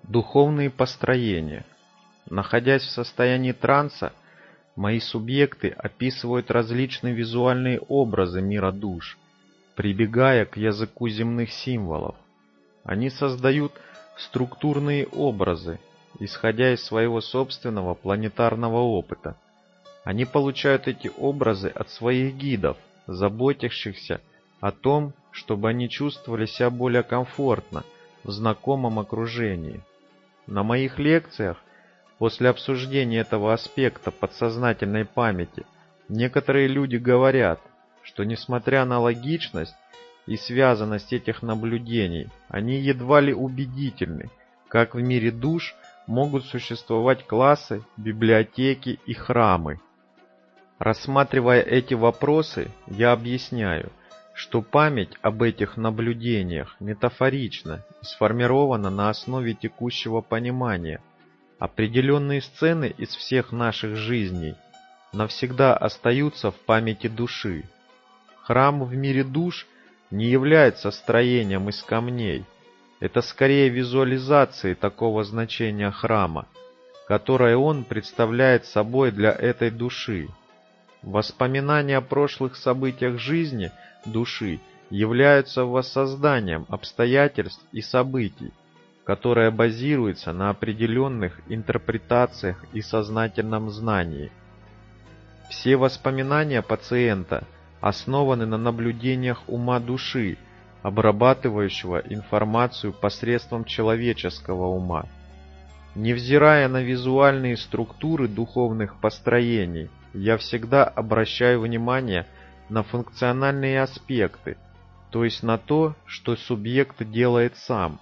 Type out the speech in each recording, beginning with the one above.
Духовные построения. Находясь в состоянии транса, мои субъекты описывают различные визуальные образы мира душ, прибегая к языку земных символов. Они создают структурные образы, исходя из своего собственного планетарного опыта. Они получают эти образы от своих гидов, заботящихся о том, чтобы они чувствовали себя более комфортно в знакомом окружении. На моих лекциях, после обсуждения этого аспекта подсознательной памяти, некоторые люди говорят, что несмотря на логичность и связанность этих наблюдений, они едва ли убедительны, как в мире душ могут существовать классы, библиотеки и храмы. Рассматривая эти вопросы, я объясняю, что память об этих наблюдениях метафорична и сформирована на основе текущего понимания. Определенные сцены из всех наших жизней навсегда остаются в памяти души. Храм в мире душ не является строением из камней. Это скорее визуализация такого значения храма, которое он представляет собой для этой души. Воспоминания о прошлых событиях жизни души являются воссозданием обстоятельств и событий, которое базируется на определенных интерпретациях и сознательном знании. Все воспоминания пациента основаны на наблюдениях ума души, обрабатывающего информацию посредством человеческого ума. Невзирая на визуальные структуры духовных построений, я всегда обращаю внимание на функциональные аспекты, то есть на то, что субъект делает сам.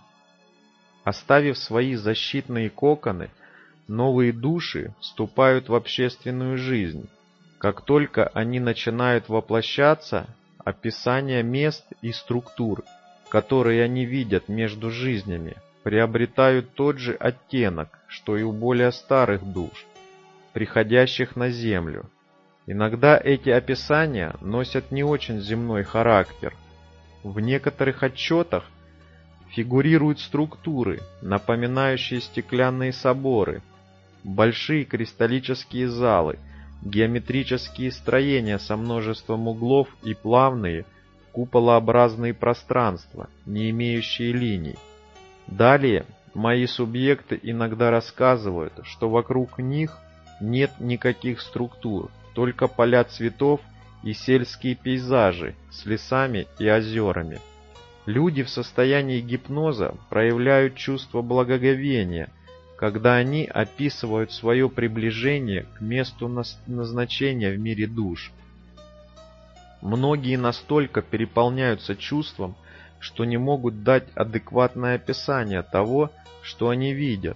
Оставив свои защитные коконы, новые души вступают в общественную жизнь. Как только они начинают воплощаться, описание мест и структур, которые они видят между жизнями, приобретают тот же оттенок, что и у более старых душ, приходящих на Землю. Иногда эти описания носят не очень земной характер. В некоторых отчетах фигурируют структуры, напоминающие стеклянные соборы, большие кристаллические залы, геометрические строения со множеством углов и плавные, куполообразные пространства, не имеющие линий. Далее мои субъекты иногда рассказывают, что вокруг них нет никаких структур, только поля цветов и сельские пейзажи с лесами и озерами. Люди в состоянии гипноза проявляют чувство благоговения, когда они описывают свое приближение к месту назначения в мире душ. Многие настолько переполняются чувством, что не могут дать адекватное описание того, что они видят.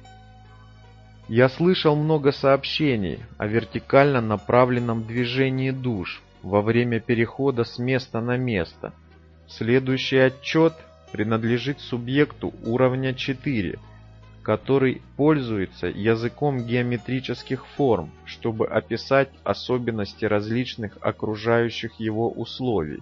Я слышал много сообщений о вертикально направленном движении душ во время перехода с места на место. Следующий отчет принадлежит субъекту уровня 4, который пользуется языком геометрических форм, чтобы описать особенности различных окружающих его условий.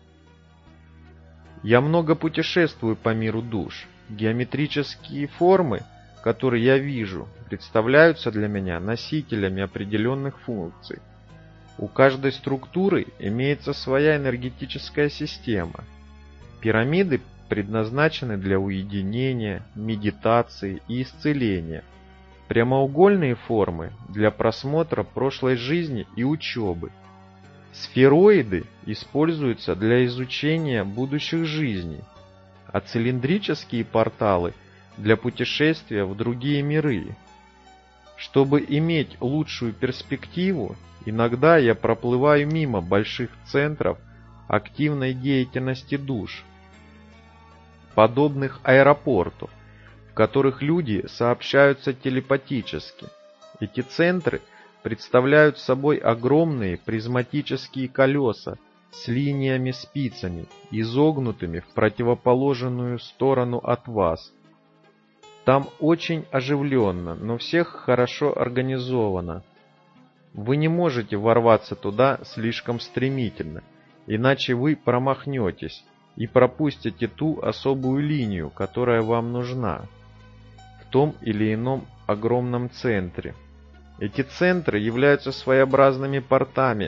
Я много путешествую по миру душ. Геометрические формы, которые я вижу, представляются для меня носителями определенных функций. У каждой структуры имеется своя энергетическая система. Пирамиды предназначены для уединения, медитации и исцеления. Прямоугольные формы для просмотра прошлой жизни и учебы. Сфероиды используются для изучения будущих жизней, а цилиндрические порталы для путешествия в другие миры. Чтобы иметь лучшую перспективу, иногда я проплываю мимо больших центров активной деятельности душ, подобных аэропорту, в которых люди сообщаются телепатически. Эти центры представляют собой огромные призматические колеса с линиями-спицами, изогнутыми в противоположную сторону от вас. Там очень оживленно, но всех хорошо организовано. Вы не можете ворваться туда слишком стремительно, иначе вы промахнетесь и пропустите ту особую линию, которая вам нужна. том или ином огромном центре. Эти центры являются своеобразными портами,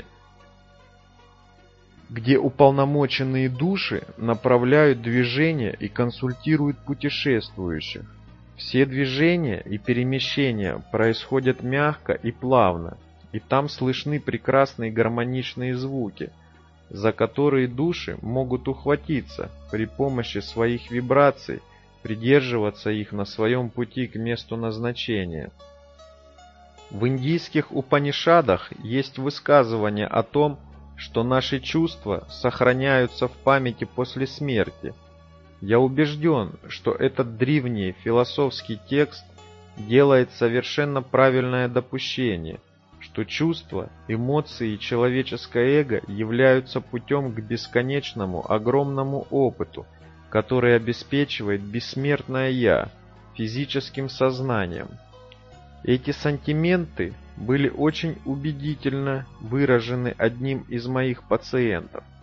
где уполномоченные души направляют движение и консультируют путешествующих. Все движения и перемещения происходят мягко и плавно, и там слышны прекрасные гармоничные звуки, за которые души могут ухватиться при помощи своих вибраций, придерживаться их на своем пути к месту назначения. В индийских Упанишадах есть высказывание о том, что наши чувства сохраняются в памяти после смерти. Я убежден, что этот древний философский текст делает совершенно правильное допущение, что чувства, эмоции и человеческое эго являются путем к бесконечному, огромному опыту, который обеспечивает бессмертное «Я» физическим сознанием. Эти сантименты были очень убедительно выражены одним из моих пациентов.